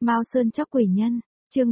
Mao Sơn Chóc Quỷ Nhân, chương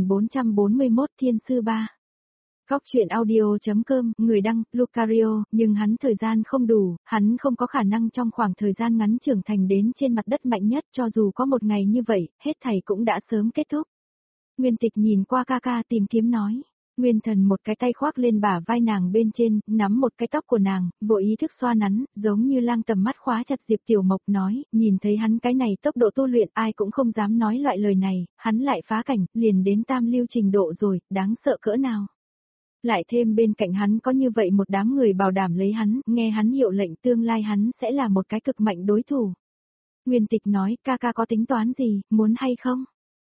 3441 Thiên Sư 3. Góc truyện audio.com, người đăng, Lucario, nhưng hắn thời gian không đủ, hắn không có khả năng trong khoảng thời gian ngắn trưởng thành đến trên mặt đất mạnh nhất, cho dù có một ngày như vậy, hết thảy cũng đã sớm kết thúc. Nguyên Tịch nhìn qua ca ca tìm kiếm nói. Nguyên Thần một cái tay khoác lên bả vai nàng bên trên, nắm một cái tóc của nàng, vội ý thức xoa nắn, giống như lang tầm mắt khóa chặt Diệp Tiểu Mộc nói, nhìn thấy hắn cái này tốc độ tu luyện ai cũng không dám nói loại lời này, hắn lại phá cảnh, liền đến tam lưu trình độ rồi, đáng sợ cỡ nào. Lại thêm bên cạnh hắn có như vậy một đám người bảo đảm lấy hắn, nghe hắn hiệu lệnh tương lai hắn sẽ là một cái cực mạnh đối thủ. Nguyên Tịch nói, ca ca có tính toán gì, muốn hay không?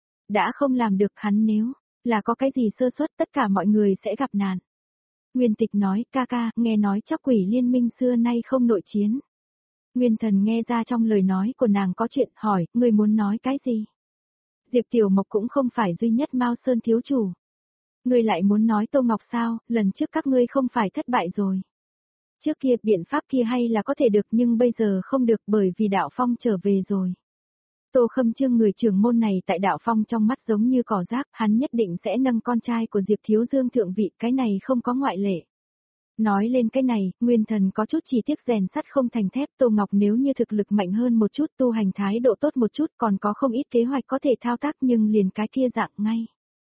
Đã không làm được hắn nếu là có cái gì sơ suất tất cả mọi người sẽ gặp nạn. Nguyên Tịch nói, ca ca, nghe nói Chóc Quỷ liên minh xưa nay không nội chiến. Nguyên Thần nghe ra trong lời nói của nàng có chuyện, hỏi, ngươi muốn nói cái gì? Diệp Tiểu Mộc cũng không phải duy nhất Mao Sơn thiếu chủ. Ngươi lại muốn nói Tô Ngọc sao, lần trước các ngươi không phải thất bại rồi. Trước kia biện pháp kia hay là có thể được nhưng bây giờ không được bởi vì Đạo Phong trở về rồi. Tô Khâm Trương người trưởng môn này tại Đạo Phong trong mắt giống như cỏ rác, hắn nhất định sẽ nâng con trai của Diệp Thiếu Dương thượng vị, cái này không có ngoại lệ. Nói lên cái này, Nguyên Thần có chút chỉ tiếc rèn sắt không thành thép, Tô Ngọc nếu như thực lực mạnh hơn một chút, tu hành thái độ tốt một chút, còn có không ít kế hoạch có thể thao tác nhưng liền cái kia dạng ngay.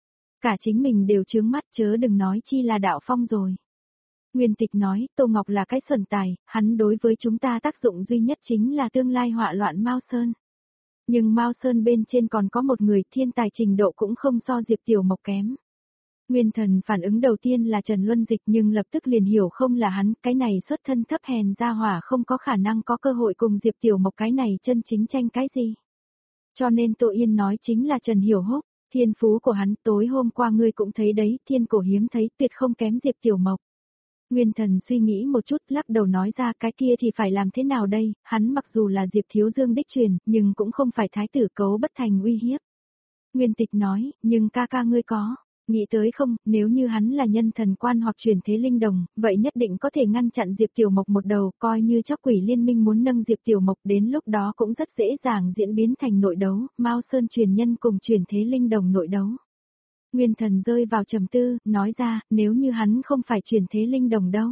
Cả chính mình đều chướng mắt chớ đừng nói chi là Đạo Phong rồi. Nguyên Tịch nói, Tô Ngọc là cái xuẩn tài, hắn đối với chúng ta tác dụng duy nhất chính là tương lai họa loạn Mao Sơn. Nhưng Mao Sơn bên trên còn có một người thiên tài trình độ cũng không so Diệp Tiểu Mộc kém. Nguyên Thần phản ứng đầu tiên là Trần Luân Dịch nhưng lập tức liền hiểu không là hắn, cái này xuất thân thấp hèn ra hỏa không có khả năng có cơ hội cùng Diệp Tiểu Mộc cái này chân chính tranh cái gì. Cho nên Tô Yên nói chính là Trần Hiểu Húc, thiên phú của hắn tối hôm qua ngươi cũng thấy đấy, thiên cổ hiếm thấy tuyệt không kém Diệp Tiểu Mộc. Nguyên Thần suy nghĩ một chút lắc đầu nói ra cái kia thì phải làm thế nào đây, hắn mặc dù là Diệp Thiếu Dương đích truyền, nhưng cũng không phải thái tử cấu bất thành uy hiếp. Nguyên Tịch nói, nhưng ca ca ngươi có, nghĩ tới không, nếu như hắn là nhân thần quan hoặc chuyển thế linh đồng, vậy nhất định có thể ngăn chặn Diệp Tiểu Mộc một đầu, coi như Chóc Quỷ liên minh muốn nâng Diệp Tiểu Mộc đến lúc đó cũng rất dễ dàng diễn biến thành nội đấu, Mao Sơn truyền nhân cùng chuyển thế linh đồng nội đấu. Nguyên Thần rơi vào trầm tư, nói ra, nếu như hắn không phải chuyển thế linh đồng đâu.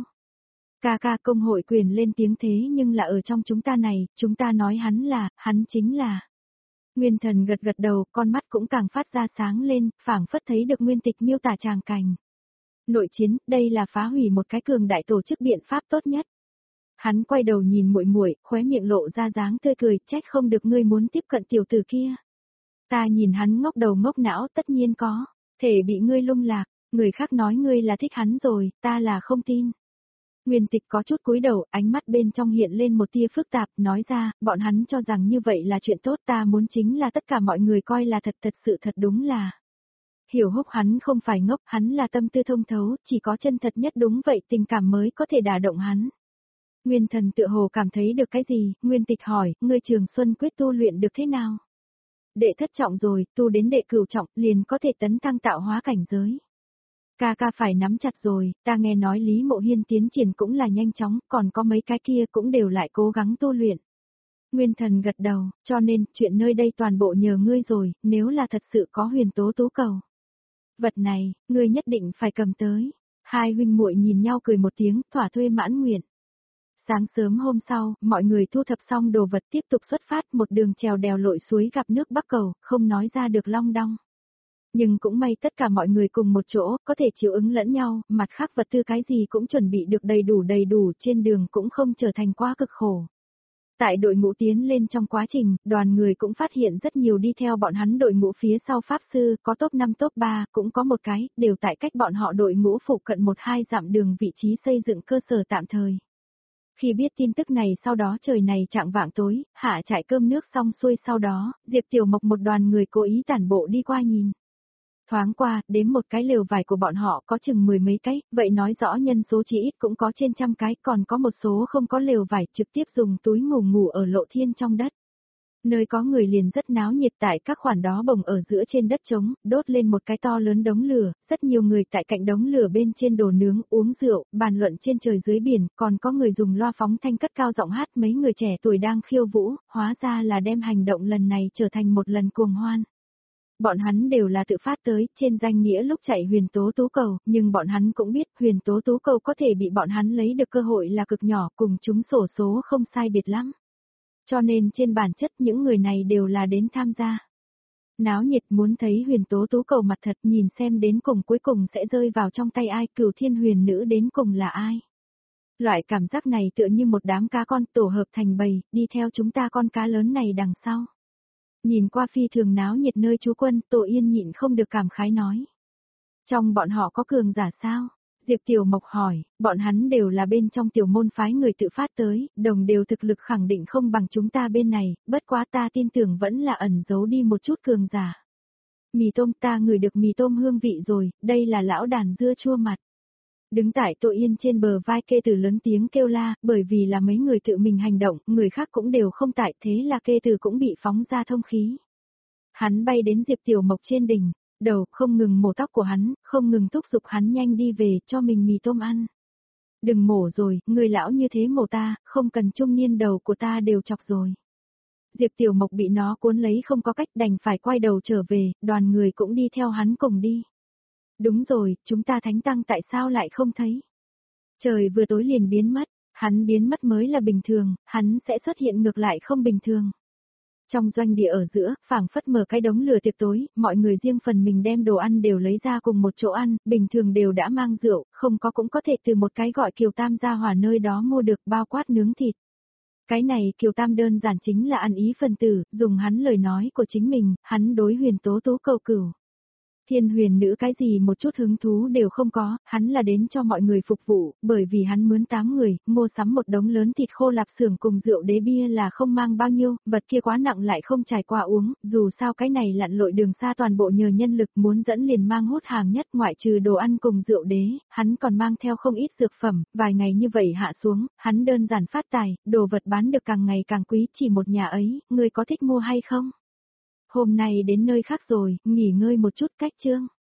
Ca ca công hội quyền lên tiếng thế nhưng là ở trong chúng ta này, chúng ta nói hắn chính là. Nguyên Thần gật gật đầu, con mắt cũng càng phát ra sáng lên, phảng phất thấy được Nguyên Tịch miêu tả tràng cảnh. Nội chiến, đây là phá hủy một cái cường đại tổ chức biện pháp tốt nhất. Hắn quay đầu nhìn muội muội, khóe miệng lộ ra dáng tươi cười, trách không được ngươi muốn tiếp cận tiểu tử kia. Ta nhìn hắn ngốc đầu ngốc não tất nhiên có. Thể bị ngươi lung lạc, người khác nói ngươi là thích hắn rồi, ta là không tin. Nguyên Tịch có chút cúi đầu, ánh mắt bên trong hiện lên một tia phức tạp, nói ra, bọn hắn cho rằng như vậy là chuyện tốt, ta muốn chính là tất cả mọi người coi là thật sự thật đúng là. Hiểu Húc hắn không phải ngốc, hắn là tâm tư thông thấu, chỉ có chân thật nhất đúng vậy tình cảm mới có thể đả động hắn. Nguyên Thần tựa hồ cảm thấy được cái gì, Nguyên Tịch hỏi, ngươi Trường Xuân quyết tu luyện được thế nào? Đệ thất trọng rồi, tu đến đệ cửu trọng, liền có thể tấn thăng tạo hóa cảnh giới. Ca ca phải nắm chặt rồi, ta nghe nói Lý Mộ Hiên tiến triển cũng là nhanh chóng, còn có mấy cái kia cũng đều lại cố gắng tu luyện. Nguyên Thần gật đầu, cho nên, chuyện nơi đây toàn bộ nhờ ngươi rồi, nếu là thật sự có huyền tố tú cầu. Vật này, ngươi nhất định phải cầm tới. Hai huynh muội nhìn nhau cười một tiếng, thỏa thuê mãn nguyện. Sáng sớm hôm sau, mọi người thu thập xong đồ vật tiếp tục xuất phát một đường trèo đèo lội suối gặp nước Bắc Cầu, không nói ra được long đong. Nhưng cũng may tất cả mọi người cùng một chỗ, có thể chịu ứng lẫn nhau, mặt khác vật tư cái gì cũng chuẩn bị được đầy đủ, trên đường cũng không trở thành quá cực khổ. Tại đội ngũ tiến lên trong quá trình, đoàn người cũng phát hiện rất nhiều đi theo bọn hắn đội ngũ phía sau Pháp Sư, có top 5 top 3, cũng có một cái, đều tại cách bọn họ đội ngũ phụ cận 1-2 dặm đường vị trí xây dựng cơ sở tạm thời. Khi biết tin tức này sau đó trời này chạng vạng tối, hạ trại cơm nước xong xuôi sau đó, Diệp Tiểu Mộc một đoàn người cố ý tản bộ đi qua nhìn. Thoáng qua, đếm một cái lều vải của bọn họ có chừng 10 mấy cái, vậy nói rõ nhân số chỉ ít cũng có trên trăm cái, còn có một số không có lều vải trực tiếp dùng túi ngủ ở lộ thiên trong đất. Nơi có người liền rất náo nhiệt tại các khoản đó bồng ở giữa trên đất trống, đốt lên một cái to lớn đống lửa, rất nhiều người tại cạnh đống lửa bên trên đồ nướng, uống rượu, bàn luận trên trời dưới biển, còn có người dùng loa phóng thanh cất cao giọng hát mấy người trẻ tuổi đang khiêu vũ, hóa ra là đem hành động lần này trở thành một lần cuồng hoan. Bọn hắn đều là tự phát tới, trên danh nghĩa lúc chạy huyền tố tú cầu, nhưng bọn hắn cũng biết huyền tố tú cầu có thể bị bọn hắn lấy được cơ hội là cực nhỏ, cùng chúng xổ số không sai biệt lắm. Cho nên trên bản chất những người này đều là đến tham gia. Náo nhiệt muốn thấy huyền tố tú cầu mặt thật, nhìn xem đến cùng cuối cùng sẽ rơi vào trong tay ai, Cửu Thiên huyền nữ đến cùng là ai. Loại cảm giác này tựa như một đám cá con tổ hợp thành bầy, đi theo chúng ta con cá lớn này đằng sau. Nhìn qua phi thường náo nhiệt nơi trú quân, Tổ Yên nhịn không được cảm khái nói. Trong bọn họ có cường giả sao? Diệp Tiểu Mộc hỏi, bọn hắn đều là bên trong tiểu môn phái người tự phát tới, đồng đều thực lực khẳng định không bằng chúng ta bên này, bất quá ta tin tưởng vẫn là ẩn giấu đi một chút cường giả. Mì tôm, ta ngửi được mì tôm hương vị rồi, đây là lão đàn dưa chua mặt. Đứng tại Tổ Yên trên bờ vai kê tử lớn tiếng kêu la, bởi vì là mấy người tự mình hành động, người khác cũng đều không tại, thế là kê tử cũng bị phóng ra thông khí. Hắn bay đến Diệp Tiểu Mộc trên đỉnh, đầu không ngừng mổ tóc của hắn, không ngừng thúc giục hắn nhanh đi về cho mình mì tôm ăn. Đừng mổ rồi, người lão như thế mổ ta, không cần trung niên đầu của ta đều chọc rồi. Diệp Tiểu Mộc bị nó cuốn lấy không có cách đành phải quay đầu trở về, đoàn người cũng đi theo hắn cùng đi. Đúng rồi, chúng ta thánh tăng tại sao lại không thấy? Trời vừa tối liền biến mất, hắn biến mất mới là bình thường, hắn sẽ xuất hiện ngược lại không bình thường. Trong doanh địa ở giữa, phảng phất mở cái đống lửa tiệc tối, mọi người riêng phần mình đem đồ ăn đều lấy ra cùng một chỗ ăn, bình thường đều đã mang rượu, không có cũng có thể từ một cái gọi Kiều Tam gia hỏa nơi đó mua được bao quát nướng thịt. Cái này Kiều Tam đơn giản chính là ăn ý phần tử, dùng hắn lời nói của chính mình, hắn đối huyền tố tú cầu cửu. Thiên huyền nữ cái gì một chút hứng thú đều không có, hắn là đến cho mọi người phục vụ, bởi vì hắn mướn 8 người, mua sắm một đống lớn thịt khô lạp xưởng cùng rượu đế bia là không mang bao nhiêu, vật kia quá nặng lại không trải qua uống, dù sao cái này lặn lội đường xa toàn bộ nhờ nhân lực muốn dẫn liền mang hốt hàng nhất ngoại trừ đồ ăn cùng rượu đế, hắn còn mang theo không ít dược phẩm, vài ngày như vậy hạ xuống, hắn đơn giản phát tài, đồ vật bán được càng ngày càng quý, chỉ một nhà ấy, người có thích mua hay không? Hôm nay đến nơi khác rồi, nghỉ ngơi một chút cách chương.